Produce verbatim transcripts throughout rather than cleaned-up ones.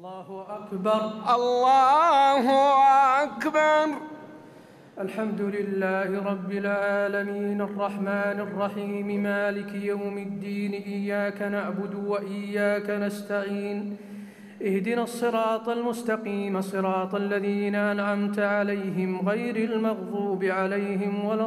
الله أكبر. الله أكبر. الحمد لله رب العالمين الرحمن الرحيم مالك يوم الدين، إياك نعبد وإياك نستعين، اهدنا الصراط المستقيم صراط الذين أنعمت عليهم غير المغضوب عليهم ولا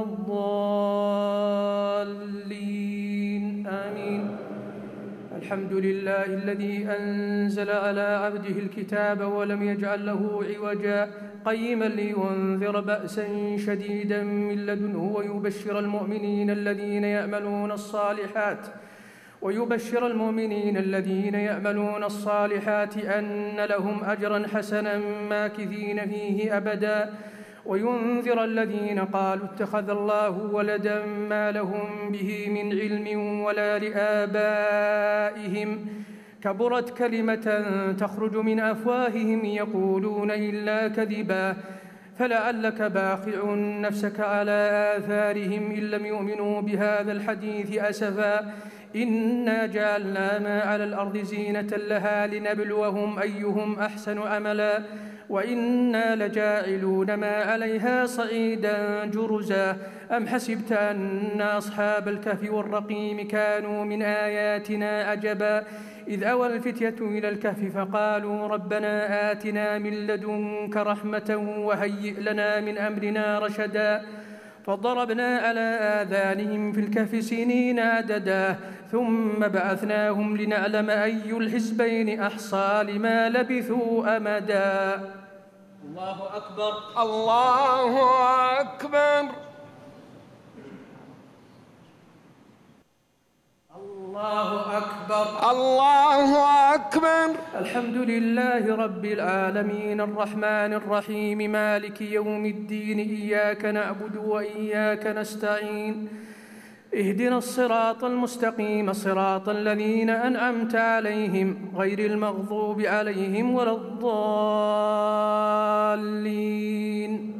الضالين، آمين. الحمد لله الذي أنزل على عبده الكتاب ولم يجعل له عوجا قيما لينذر بأسا شديدا من لدنه ويبشر المؤمنين الذين يعملون الصالحات ويبشر المؤمنين الذين يعملون الصالحات أن لهم أجرا حسنا ماكثين فيه أبدا، وينذر الذين قالوا اتخذ الله ولدا ما لهم به من علم ولا لآبائهم، كبرت كلمة تخرج من أفواههم يقولون إلا كذبا، فلعلك باخع نفسك على آثارهم إن لم يؤمنوا بهذا الحديث أسفا، إنا جعلنا ما على الأرض زينة لها لنبلوهم أيهم أحسن عملا، وإنا لجاعلون ما عليها صعيدا جرزا. أم حسبت أن أصحاب الكهف والرقيم كانوا من آياتنا عجبا، إذ أوى الفتية إلى الكهف فقالوا ربنا آتنا من لدنك رحمة وهيئ لنا من أمرنا رشدا، فضربنا على آذانهم في الكهف سنين عددا، ثم بعثناهم لنعلم أي الحزبين أحصى لما لبثوا أمدا. الله أكبر. الله أكبر. الله أكبر. الله أكبر. الحمد لله رب العالمين الرحمن الرحيم مالك يوم الدين، إياك نعبد وإياك نستعين، اهدنا الصراط المستقيم صراط الذين أنعمت عليهم غير المغضوب عليهم ولا الضالين.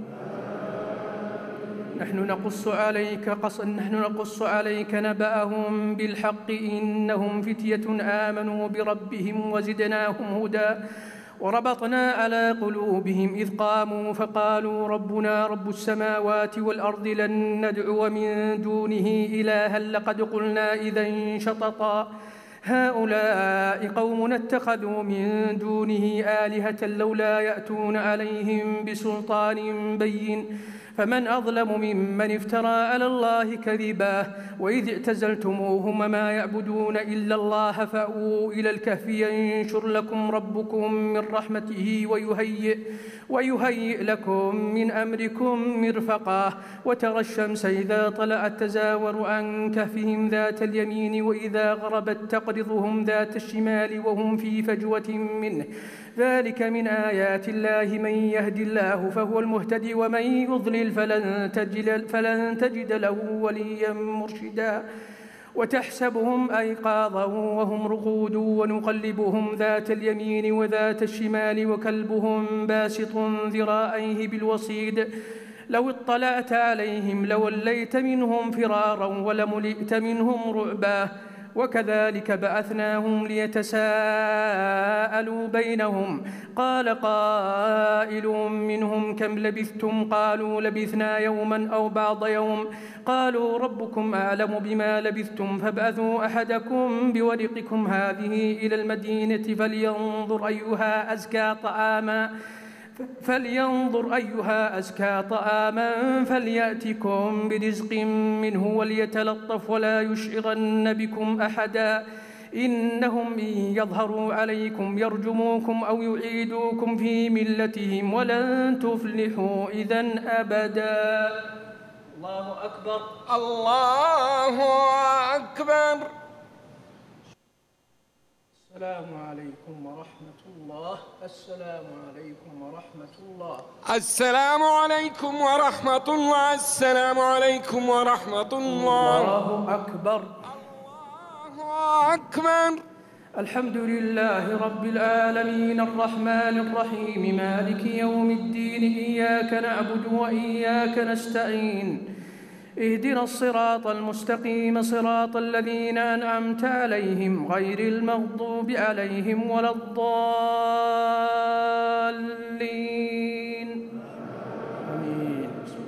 نحن نقص عليك قص نحن نقص عليك نبأهم بالحق، إنهم فتية آمنوا بربهم وزدناهم هدى، وربطنا على قلوبهم إذ قاموا فقالوا ربنا رب السماوات والأرض لن ندعو من دونه إلها لقد قلنا إذا شططا، هؤلاء قومنا اتخذوا من دونه آلهة لولا يأتون عليهم بسلطان بين، فمن أظلم ممن افترى على الله كذبا، وإذ اعتزلتموهم ما يعبدون إلا الله فأووا إلى الكهف ينشر لكم ربكم من رحمته ويهيئ, ويهيئ لكم من أمركم مرفقا، وترى الشمس إذا طلعت تزاور عن كهفهم ذات اليمين وإذا غربت تقرضهم ذات الشمال وهم في فجوة منه، ذلك من آيات الله، من يهد الله فهو المهتدي ومن يضلل فلن تجد, فلن تجد له وليا مرشدا، وتحسبهم أيقاظا وهم رقود ونقلبهم ذات اليمين وذات الشمال وكلبهم باسط ذراعيه بالوصيد، لو اطلعت عليهم لوليت منهم فرارا ولملئت منهم رعبا، وكذلك بعثناهم ليتساءلوا بينهم، قال قائل منهم كم لبثتم؟ قالوا لبثنا يوما أو بعض يوم، قالوا ربكم أعلم بما لبثتم فابعثوا أحدكم بورقكم هذه إلى المدينة فلينظر أيها أزكى طعاما فلينظر أيها أزكى طعاما فليأتكم برزق منه وليتلطف ولا يشعرن بكم أحدا، إنهم إن يظهروا عليكم يرجموكم أو يعيدوكم في ملتهم ولن تفلحوا إذن أبدا. الله أكبر. الله أكبر. السلام عليكم ورحمة الله. السلام عليكم ورحمة الله. السلام عليكم ورحمة الله. السلام عليكم ورحمة الله. الله أكبر. الله أكبر. الحمد لله رب العالمين الرحمن الرحيم مالك يوم الدين، إياك نعبد وإياك نستعين، اهدنا الصراط المستقيم صراط الذين أنعمت عليهم غير المغضوب عليهم ولا الضالين آمين.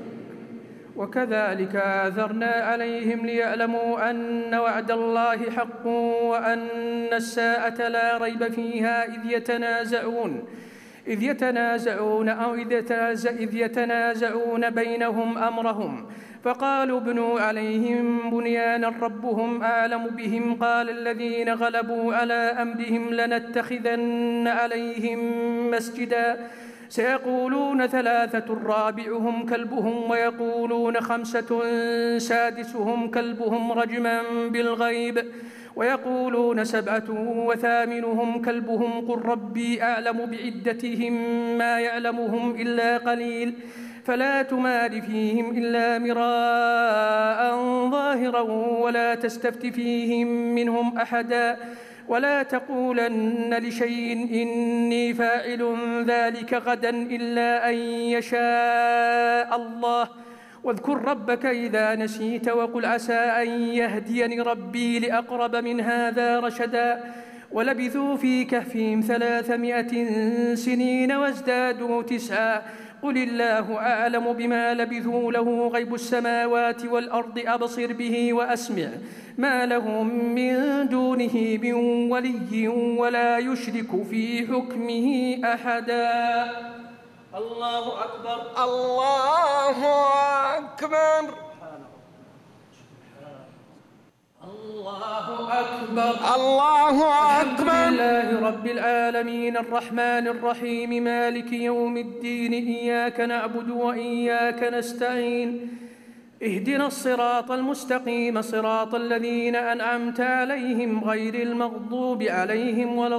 وكذلك آثرنا عليهم ليعلموا أن وعد الله حق وأن الساعة لا ريب فيها إذ يتنازعون إذ يتنازعون أو إذ يتنازعون بينهم أمرهم فقالوا ابنوا عليهم بنيانا ربهم أعلم بهم قال الذين غلبوا على أمرهم لنتخذن عليهم مسجدا سيقولون ثلاثة رابعهم كلبهم ويقولون خمسة سادسهم كلبهم رجما بالغيب ويقولون سبعة وثامنهم كلبهم قل ربي أعلم بعدتهم ما يعلمهم إلا قليل فلا تمار فيهم إلا مراء ظاهرا ولا تستفت فيهم منهم أحدا ولا تقولن لشيء إني فاعل ذلك غدا إلا أن يشاء الله واذكر ربك إذا نسيت وقل عسى أن يهديني ربي لأقرب من هذا رشدا ولبثوا في كهفهم ثلاثمائة سنين وازدادوا تسعا قل الله أعلم بما لبثوا له غيب السماوات والأرض أبصر به وأسمع ما لهم من دونه من ولي ولا يشرك في حكمه أحدا. الله أكبر الله أكبر الله أكبر الله الحمد أكبر. لله رب العالمين الرحمن الرحيم مالك يوم الدين إياك نعبد وإياك نستعين اهدنا الصراط المستقيم صراط الذين أنعمت عليهم غير المغضوب عليهم ولا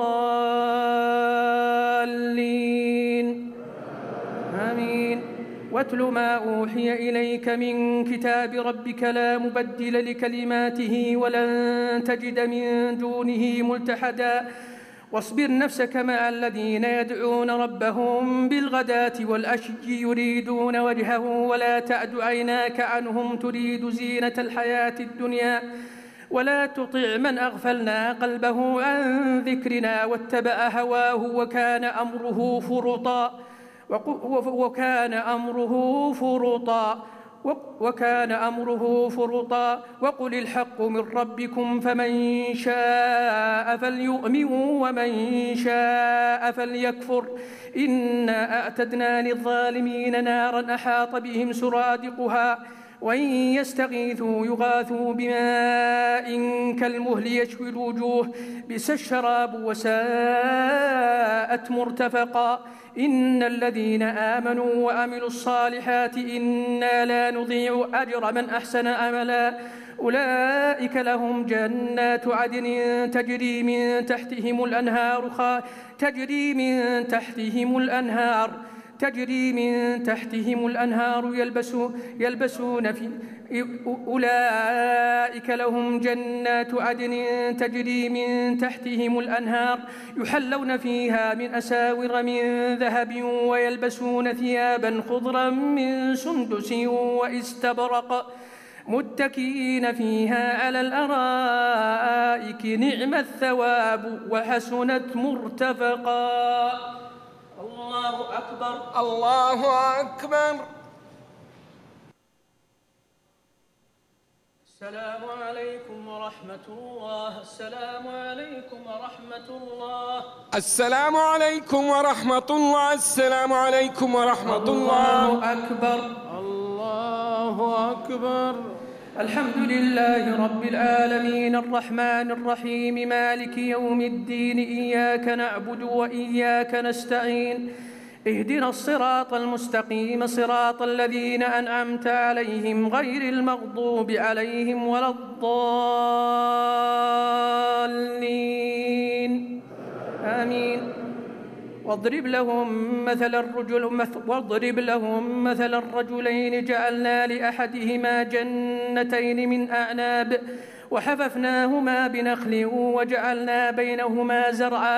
الضالين آمين. واتل ما أوحي إليك من كتاب ربك لا مبدل لكلماته ولن تجد من دونه ملتحدا واصبر نفسك مع الذين يدعون ربهم بالغداة والعشي يريدون وجهه ولا تعد عيناك عنهم تريد زينة الحياة الدنيا ولا تطع من أغفلنا قلبه عن ذكرنا واتبع هواه وكان أمره فرطا وكان أمره فرطا وكان أمره فرطا وقل الحق من ربكم فمن شاء فليؤمن ومن شاء فليكفر إنا أعتدنا للظالمين نارا أحاط بهم سرادقها وإن يستغيثوا يغاثوا بماء كالمهل يشوي الوجوه بئس الشراب وساءت مرتفقا إن الذين آمنوا وعملوا الصالحات إنا لا نضيع أجر من أحسن عملا أولئك لهم جنات عدن تجري من تحتهم الأنهار تجري من تحتهم الأنهار تجري من تحتهم الأنهار يلبسون, يلبسون في أولئك لهم جنات عدن تجري من تحتهم الأنهار يحلون فيها من أساور من ذهب ويلبسون ثيابا خضرا من سندس واستبرق متكئين فيها على الأرائك نعم الثواب وحسنت مرتفقا. الله أكبر الله أكبر. السلام عليكم ورحمة الله. السلام عليكم ورحمة الله. السلام عليكم ورحمة الله. السلام عليكم ورحمة الله. الله أكبر الله أكبر. الحمد لله رب العالمين الرحمن الرحيم مالك يوم الدين إياك نعبد وإياك نستعين اهدنا الصراط المستقيم صراط الذين أنعمت عليهم غير المغضوب عليهم ولا الضالين آمين. واضرب لهم مثل الرجل واضرب لهم مثل الرجلين جعلنا لأحدهما جنتين من أعناب وحففناهما بنخل وجعلنا بينهما زرعا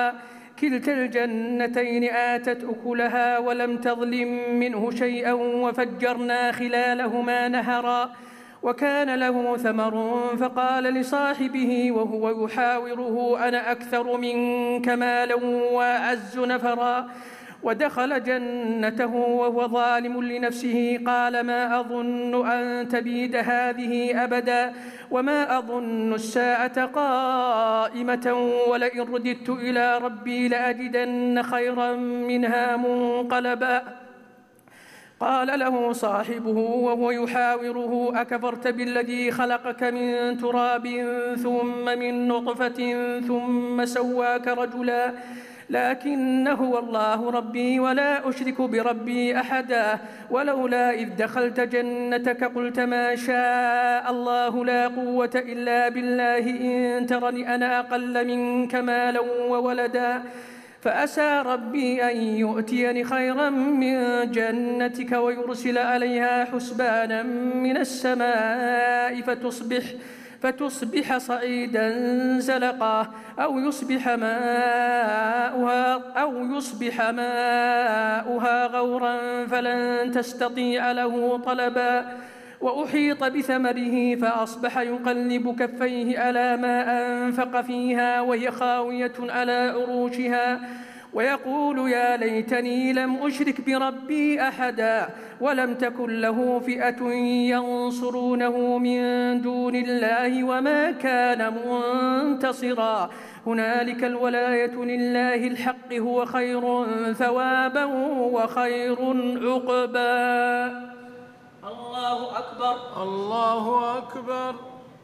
كلتا الجنتين آتت أكلها ولم تظلم منه شيئا وفجرنا خلالهما نهرا وكان له ثمر فقال لصاحبه وهو يحاوره أنا أكثر منك مالا وأعز نفرا ودخل جنته وهو ظالم لنفسه قال ما أظن أن تبيد هذه أبدا وما أظن الساعة قائمة ولئن رددت إلى ربي لأجدن خيرا منها منقلبا قال له صاحبه وهو يحاوره أكفرت بالذي خلقك من تراب ثم من نطفة ثم سواك رجلا لكن هو الله ربي ولا أشرك بربي أحدا ولولا إذ دخلت جنتك قلت ما شاء الله لا قوة إلا بالله إن ترني أنا أقل منك مالا وولدا فأسى ربي أن يؤتيني خيرا من جنتك ويرسل عليها حسبانا من السماء فتصبح فتصبح صعيدا زلقا أو يصبح ماؤها أو يصبح ماؤها غورا فلن تستطيع له طلبا وأحيط بثمره فأصبح يقلب كفيه على ما أنفق فيها وهي خاوية على عروشها ويقول يا ليتني لم أشرك بربي أحدا ولم تكن له فئة ينصرونه من دون الله وما كان منتصرا هنالك الولاية لله الحق هو خير ثوابا وخير عقبا. الله أكبر الله أكبر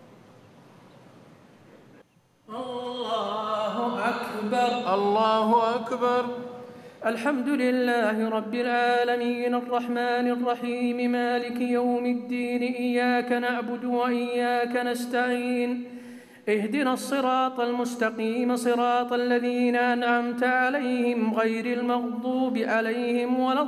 الله أكبر الله أكبر. الحمد لله رب العالمين الرحمن الرحيم مالك يوم الدين إياك نعبد وإياك نستعين اهدنا الصراط المستقيم صراط الذين أنعمت عليهم غير المغضوب عليهم ولا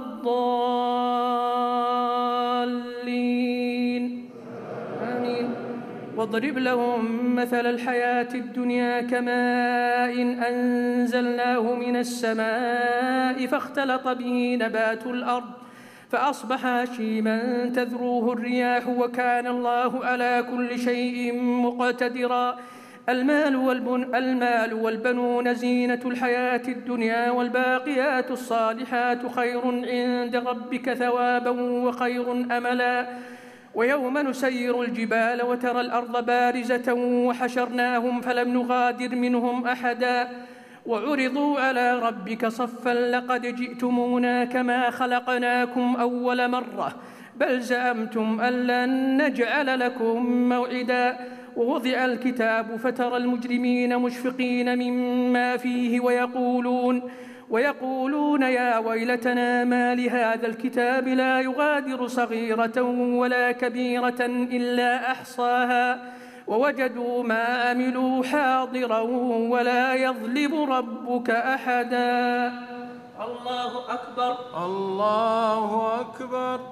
الضالين آمين. واضرب لهم مثل الحياة الدنيا كماء أنزلناه من السماء فاختلط به نبات الأرض فأصبح هشيما تذروه الرياح وكان الله على كل شيء مقتدرا. المال, والبن المال والبنون زينة الحياة الدنيا والباقيات الصالحات خير عند ربك ثوابا وخير أملا. ويوم نسير الجبال وترى الأرض بارزة وحشرناهم فلم نغادر منهم أحدا وعرضوا على ربك صفا لقد جئتمونا كما خلقناكم أول مرة بل زعمتم أن لن نجعل لكم موعدا. ووضع الكتاب فترى المجرمين مشفقين مما فيه ويقولون ويقولون يا ويلتنا ما لهذا الكتاب لا يغادر صغيرة ولا كبيرة إلا أحصاها ووجدوا ما عملوا حاضرا ولا يظلم ربك أحدا. الله أكبر الله أكبر.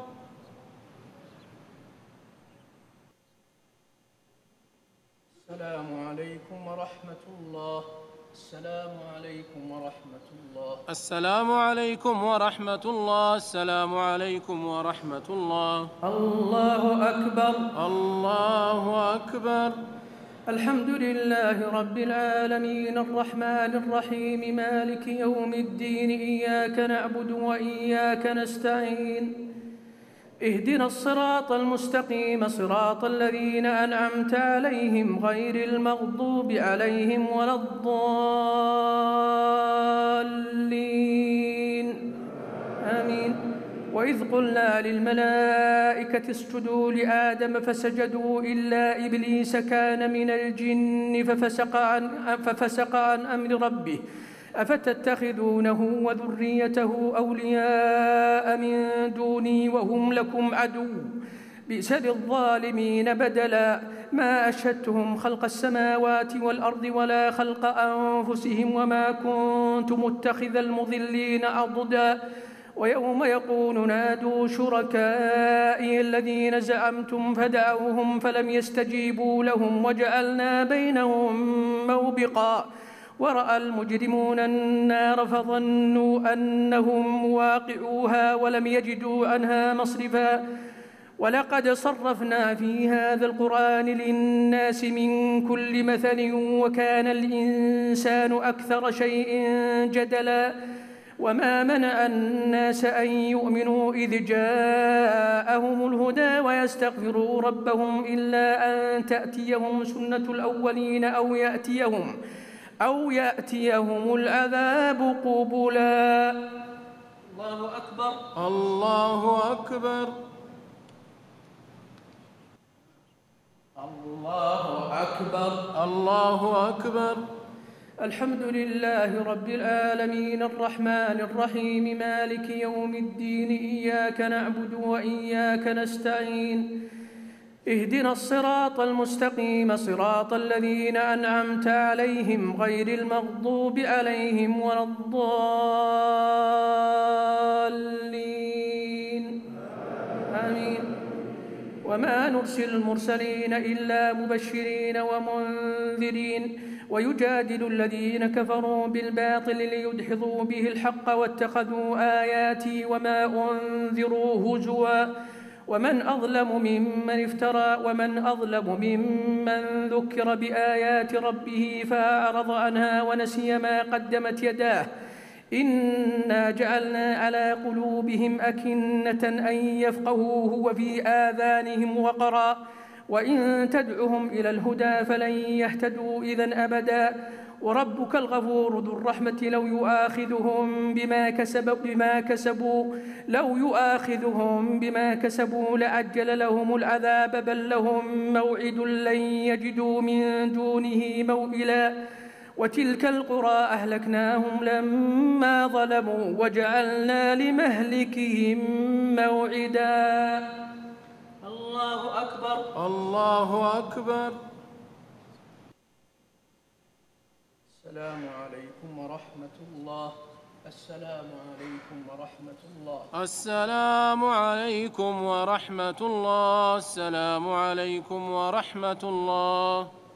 السلام عليكم ورحمة الله. السلام عليكم ورحمة الله. السلام عليكم ورحمة الله. السلام عليكم ورحمة الله. الله أكبر الله أكبر. الحمد لله رب العالمين الرحمن الرحيم مالك يوم الدين إياك نعبد وإياك نستعين اهدنا الصراط المستقيم صراط الذين أنعمت عليهم غير المغضوب عليهم ولا الضالين آمين. وإذ قلنا للملائكة اسجدوا لآدم فسجدوا إلا إبليس كان من الجن ففسق عن, ففسق عن أمر ربه أفتتخذونه وذريته أولياء من دوني وهم لكم عدو بئس للظالمين بدلا. ما أشهدتهم خلق السماوات والأرض ولا خلق أنفسهم وما كنت متخذ المضلين عضدا. ويوم يقول نادوا شركائي الذين زعمتم فدعوهم فلم يستجيبوا لهم وجعلنا بينهم موبقا ورأى المجرمون النار فظنوا أنهم واقعوها ولم يجدوا عنها مصرفا ولقد صرفنا في هذا القرآن للناس من كل مثل وكان الإنسان أكثر شيء جدلا وما منع الناس أن يؤمنوا إذ جاءهم الهدى ويستغفروا ربهم إلا أن تأتيهم سنة الأولين أو يأتيهم أو يأتيهم العذاب قبلا. الله أكبر. الله أكبر. الله أكبر. الله أكبر. الحمد لله رب العالمين الرحمن الرحيم مالك يوم الدين إياك نعبد وإياك نستعين اهدنا الصراط المستقيم صراط الذين أنعمت عليهم غير المغضوب عليهم ولا الضالين آمين. وما نرسل المرسلين إلا مبشرين ومنذرين ويجادل الذين كفروا بالباطل ليدحضوا به الحق واتخذوا آياتي وما أنذروا هزوا ومن أظلم ممن افترى ومن أظلم ممن ذكر بآيات ربه فأعرض عنها ونسي ما قدمت يداه إنا جعلنا على قلوبهم أكنة أن يفقهوه وفي آذانهم وقرا وإن تدعهم إلى الهدى فلن يهتدوا إذن أبدا وربك الغفور ذو الرحمة لو يؤاخذهم بما كسبوا بما كسبوا لو يؤاخذهم بما كسبوا لعجل لهم العذاب بل لهم موعد لن يجدوا من دونه موئلا وتلك القرى أهلكناهم لما ظلموا وجعلنا لمهلكهم موعدا. الله أكبر. الله أكبر. السلام عليكم ورحمة الله. السلام عليكم ورحمة الله. السلام عليكم ورحمة الله. السلام عليكم ورحمة الله.